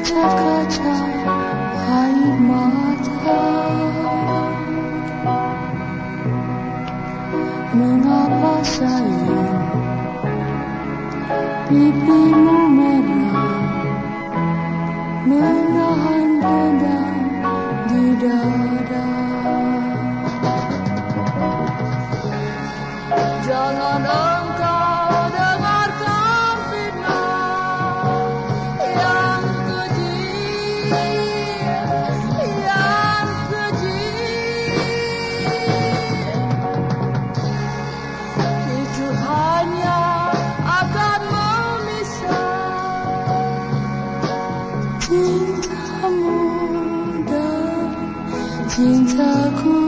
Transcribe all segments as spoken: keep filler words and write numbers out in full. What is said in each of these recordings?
berkaca-kaca air mata. Mengapa sayang pipimu merah, menahan dendam di dada? Jangan engkau dengarkan fitnah yang keji, yang keji. Itu hanya akan memisah cintamu dan cintaku.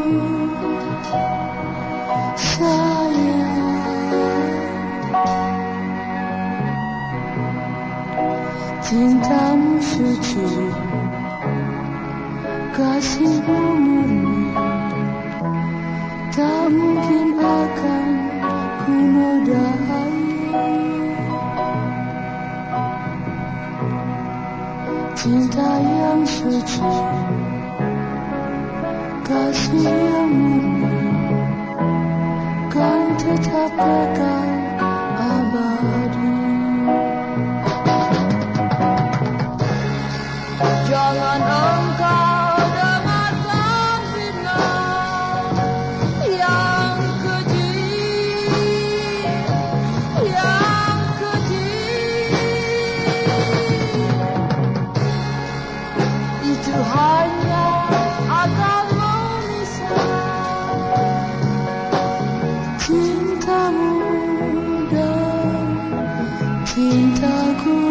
Cintamu suci, kasihmu murni, tak mungkin akan ku nodai. Cinta yang suci, kasih yang murni, kan tetap kekal abadi. Jangan engkau dengarkan fitnah yang keji, yang keji. Itu hanya akan memisah cintamu dan cintaku.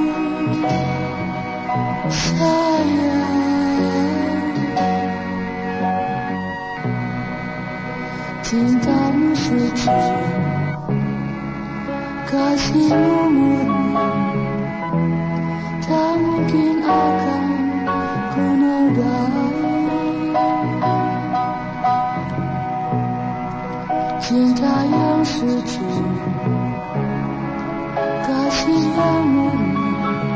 Cintamu suci, kasihmu murni, tak mungkin akan ku nodai. Cinta yang suci, kasih yang murni,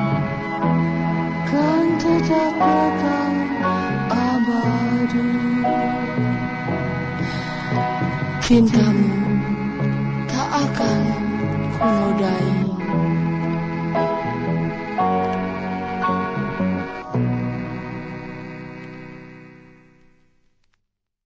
kan tetap kekal abadi. Cintamu tak akan ku nodai.